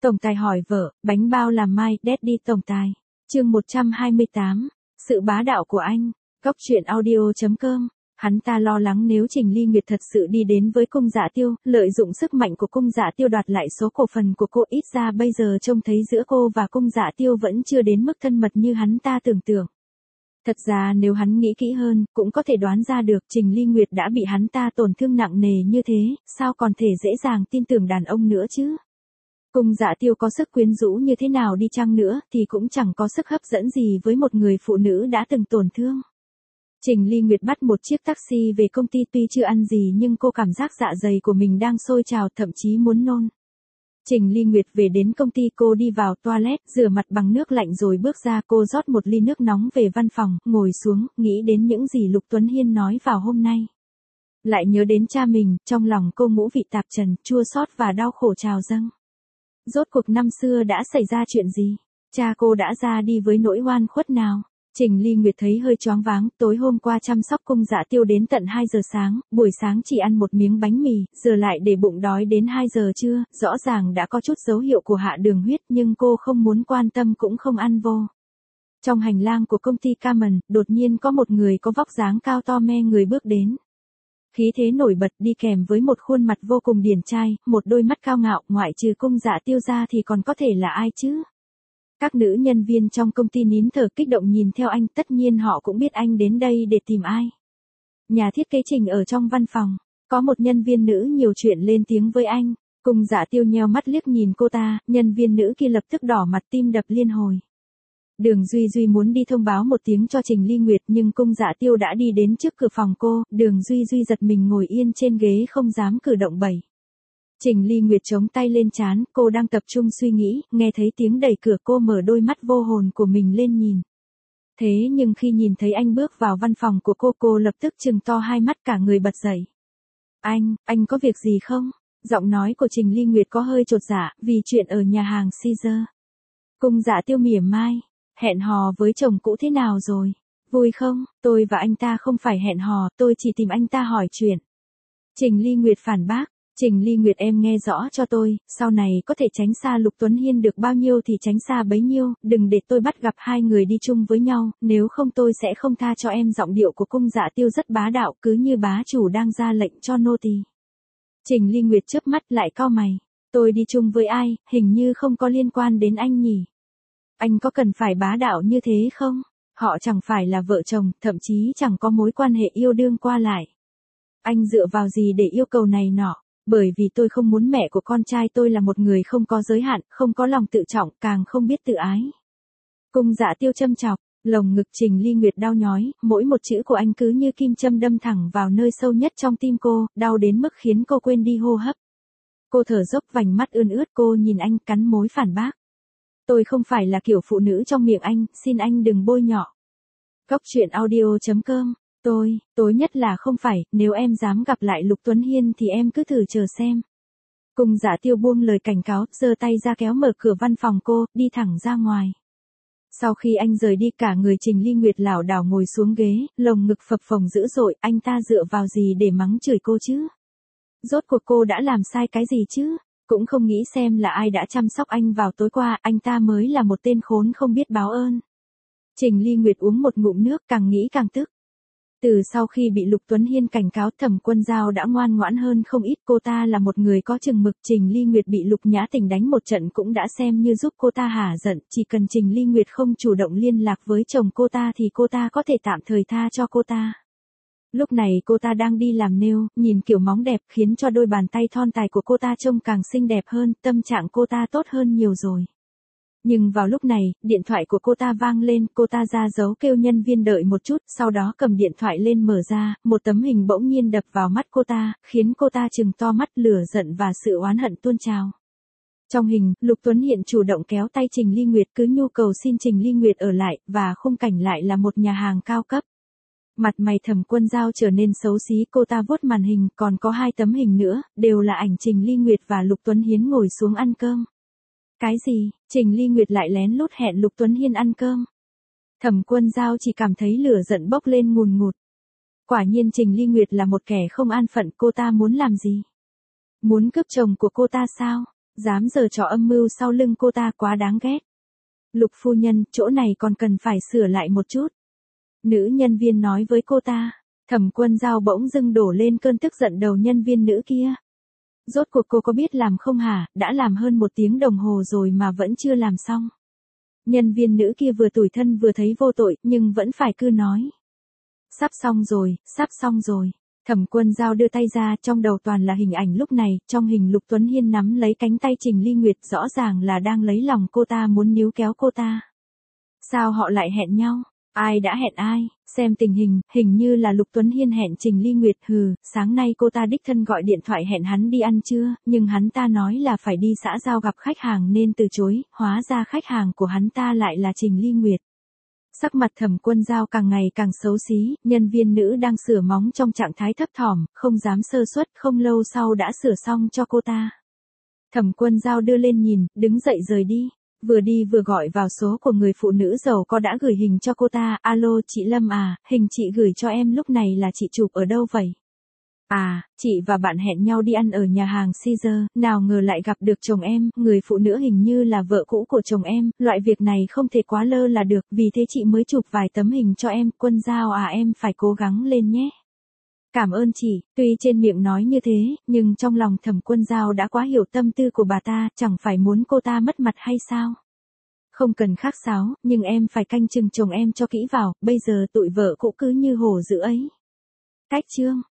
Tổng tài hỏi vợ, bánh bao làm mai, Daddy tổng tài. Chương 128, sự bá đạo của anh. Góc truyện audio.com. Hắn ta lo lắng nếu Trình Ly Nguyệt thật sự đi đến với Cung Dạ Tiêu, lợi dụng sức mạnh của Cung Dạ Tiêu đoạt lại số cổ phần của cô, ít ra bây giờ trông thấy giữa cô và Cung Dạ Tiêu vẫn chưa đến mức thân mật như hắn ta tưởng tượng. Thật ra nếu hắn nghĩ kỹ hơn, cũng có thể đoán ra được Trình Ly Nguyệt đã bị hắn ta tổn thương nặng nề như thế, sao còn thể dễ dàng tin tưởng đàn ông nữa chứ. Cung Dạ Tiêu có sức quyến rũ như thế nào đi chăng nữa thì cũng chẳng có sức hấp dẫn gì với một người phụ nữ đã từng tổn thương. Trình Ly Nguyệt bắt một chiếc taxi về công ty, tuy chưa ăn gì nhưng cô cảm giác dạ dày của mình đang sôi trào, thậm chí muốn nôn. Trình Ly Nguyệt về đến công ty, cô đi vào toilet, rửa mặt bằng nước lạnh rồi bước ra, cô rót một ly nước nóng về văn phòng, ngồi xuống, nghĩ đến những gì Lục Tuấn Hiên nói vào hôm nay. Lại nhớ đến cha mình, trong lòng cô ngũ vị tạp trần, chua xót và đau khổ trào dâng. Rốt cuộc năm xưa đã xảy ra chuyện gì? Cha cô đã ra đi với nỗi oan khuất nào? Trình Ly Nguyệt thấy hơi choáng váng, tối hôm qua chăm sóc Cung Dạ Tiêu đến tận 2 giờ sáng, buổi sáng chỉ ăn một miếng bánh mì, giờ lại để bụng đói đến 2 giờ trưa, rõ ràng đã có chút dấu hiệu của hạ đường huyết nhưng cô không muốn quan tâm cũng không ăn vô. Trong hành lang của công ty Carmen, đột nhiên có một người có vóc dáng cao to me người bước đến. Khí thế nổi bật đi kèm với một khuôn mặt vô cùng điển trai, một đôi mắt cao ngạo, ngoại trừ Cung Dạ Tiêu ra thì còn có thể là ai chứ? Các nữ nhân viên trong công ty nín thở kích động nhìn theo anh, tất nhiên họ cũng biết anh đến đây để tìm ai. Nhà thiết kế Trình ở trong văn phòng, có một nhân viên nữ nhiều chuyện lên tiếng với anh. Cung Dạ Tiêu nheo mắt liếc nhìn cô ta, nhân viên nữ kia lập tức đỏ mặt, tim đập liên hồi. Đường Duy Duy muốn đi thông báo một tiếng cho Trình Ly Nguyệt nhưng Cung Dạ Tiêu đã đi đến trước cửa phòng cô, Đường Duy Duy giật mình ngồi yên trên ghế không dám cử động bẩy. Trình Ly Nguyệt chống tay lên trán, cô đang tập trung suy nghĩ, nghe thấy tiếng đẩy cửa, cô mở đôi mắt vô hồn của mình lên nhìn. Thế nhưng khi nhìn thấy anh bước vào văn phòng của cô lập tức trừng to hai mắt, cả người bật dậy. Anh có việc gì không? Giọng nói của Trình Ly Nguyệt có hơi chột dạ, vì chuyện ở nhà hàng Caesar. Cung Dạ Tiêu mỉa mai, hẹn hò với chồng cũ thế nào rồi? Vui không? Tôi và anh ta không phải hẹn hò, tôi chỉ tìm anh ta hỏi chuyện. Trình Ly Nguyệt phản bác. Trình Ly Nguyệt, em nghe rõ cho tôi, sau này có thể tránh xa Lục Tuấn Hiên được bao nhiêu thì tránh xa bấy nhiêu, đừng để tôi bắt gặp hai người đi chung với nhau, nếu không tôi sẽ không tha cho em. Giọng điệu của Cung Dạ Tiêu rất bá đạo, cứ như bá chủ đang ra lệnh cho nô tỳ. Trình Ly Nguyệt chớp mắt lại cau mày, tôi đi chung với ai, hình như không có liên quan đến anh nhỉ. Anh có cần phải bá đạo như thế không? Họ chẳng phải là vợ chồng, thậm chí chẳng có mối quan hệ yêu đương qua lại. Anh dựa vào gì để yêu cầu này nọ? Bởi vì tôi không muốn mẹ của con trai tôi là một người không có giới hạn, không có lòng tự trọng, càng không biết tự ái. Cung Dạ Tiêu châm chọc, lồng ngực Trình Ly Nguyệt đau nhói, mỗi một chữ của anh cứ như kim châm đâm thẳng vào nơi sâu nhất trong tim cô, đau đến mức khiến cô quên đi hô hấp. Cô thở dốc, vành mắt ươn ướt, cô nhìn anh cắn môi phản bác. Tôi không phải là kiểu phụ nữ trong miệng anh, xin anh đừng bôi nhọ. Góc truyện audio.com. Tối nhất là không phải, nếu em dám gặp lại Lục Tuấn Hiên thì em cứ thử chờ xem. Cung Dạ Tiêu buông lời cảnh cáo, giơ tay ra kéo mở cửa văn phòng cô, đi thẳng ra ngoài. Sau khi anh rời đi, cả người Trình Ly Nguyệt lảo đảo ngồi xuống ghế, lồng ngực phập phồng dữ dội, anh ta dựa vào gì để mắng chửi cô chứ? Rốt cuộc cô đã làm sai cái gì chứ? Cũng không nghĩ xem là ai đã chăm sóc anh vào tối qua, anh ta mới là một tên khốn không biết báo ơn. Trình Ly Nguyệt uống một ngụm nước, càng nghĩ càng tức. Từ sau khi bị Lục Tuấn Hiên cảnh cáo, Thẩm Quân Giao đã ngoan ngoãn hơn không ít, cô ta là một người có chừng mực. Trình Ly Nguyệt bị Lục Nhã Tình đánh một trận cũng đã xem như giúp cô ta hả giận, chỉ cần Trình Ly Nguyệt không chủ động liên lạc với chồng cô ta thì cô ta có thể tạm thời tha cho cô ta. Lúc này cô ta đang đi làm nail, nhìn kiểu móng đẹp khiến cho đôi bàn tay thon dài của cô ta trông càng xinh đẹp hơn, tâm trạng cô ta tốt hơn nhiều rồi. Nhưng vào lúc này, điện thoại của cô ta vang lên, cô ta ra dấu kêu nhân viên đợi một chút, sau đó cầm điện thoại lên mở ra, một tấm hình bỗng nhiên đập vào mắt cô ta, khiến cô ta trừng to mắt, lửa giận và sự oán hận tuôn trào. Trong hình, Lục Tuấn Hiên chủ động kéo tay Trình Ly Nguyệt, cứ nhu cầu xin Trình Ly Nguyệt ở lại, và khung cảnh lại là một nhà hàng cao cấp. Mặt mày Thẩm Quân Giao trở nên xấu xí, cô ta vuốt màn hình, còn có 2 tấm hình nữa, đều là ảnh Trình Ly Nguyệt và Lục Tuấn Hiên ngồi xuống ăn cơm. Cái gì? Trình Ly Nguyệt lại lén lút hẹn Lục Tuấn Hiên ăn cơm. Thẩm Quân Giao chỉ cảm thấy lửa giận bốc lên ngùn ngụt. Quả nhiên Trình Ly Nguyệt là một kẻ không an phận, cô ta muốn làm gì? Muốn cướp chồng của cô ta sao? Dám giở trò âm mưu sau lưng cô ta quá đáng ghét. Lục phu nhân, chỗ này còn cần phải sửa lại một chút. Nữ nhân viên nói với cô ta. Thẩm Quân Dao bỗng dưng đổ lên cơn tức giận đầu nhân viên nữ kia. Rốt cuộc cô có biết làm không hả, đã làm hơn 1 tiếng đồng hồ rồi mà vẫn chưa làm xong. Nhân viên nữ kia vừa tủi thân vừa thấy vô tội, nhưng vẫn phải cứ nói. Sắp xong rồi, sắp xong rồi. Thẩm Quân Dao đưa tay ra, trong đầu toàn là hình ảnh lúc này, trong hình Lục Tuấn Hiên nắm lấy cánh tay Trình Ly Nguyệt, rõ ràng là đang lấy lòng cô ta, muốn níu kéo cô ta. Sao họ lại hẹn nhau? Ai đã hẹn ai? Xem tình hình như là Lục Tuấn Hiên hẹn Trình Ly Nguyệt. Sáng nay cô ta đích thân gọi điện thoại hẹn hắn đi ăn trưa, nhưng hắn ta nói là phải đi xã giao gặp khách hàng nên từ chối, hóa ra khách hàng của hắn ta lại là Trình Ly Nguyệt. Sắc mặt Thẩm Quân Dao càng ngày càng xấu xí, nhân viên nữ đang sửa móng trong trạng thái thấp thỏm, không dám sơ suất, không lâu sau đã sửa xong cho cô ta. Thẩm Quân Dao đưa lên nhìn, đứng dậy rời đi. Vừa đi vừa gọi vào số của người phụ nữ giàu có đã gửi hình cho cô ta. Alo, chị Lâm à, hình chị gửi cho em lúc này là chị chụp ở đâu vậy? À, chị và bạn hẹn nhau đi ăn ở nhà hàng Caesar, nào ngờ lại gặp được chồng em, người phụ nữ hình như là vợ cũ của chồng em, loại việc này không thể quá lơ là được, vì thế chị mới chụp vài tấm hình cho em. Quân Dao à, em phải cố gắng lên nhé. Cảm ơn chị. Tuy trên miệng nói như thế, nhưng trong lòng Thẩm Quân Dao đã quá hiểu tâm tư của bà ta, chẳng phải muốn cô ta mất mặt hay sao? Không cần khách sáo, nhưng em phải canh chừng chồng em cho kỹ vào, bây giờ tụi vợ cũ cứ như hổ dữ ấy. Cách chương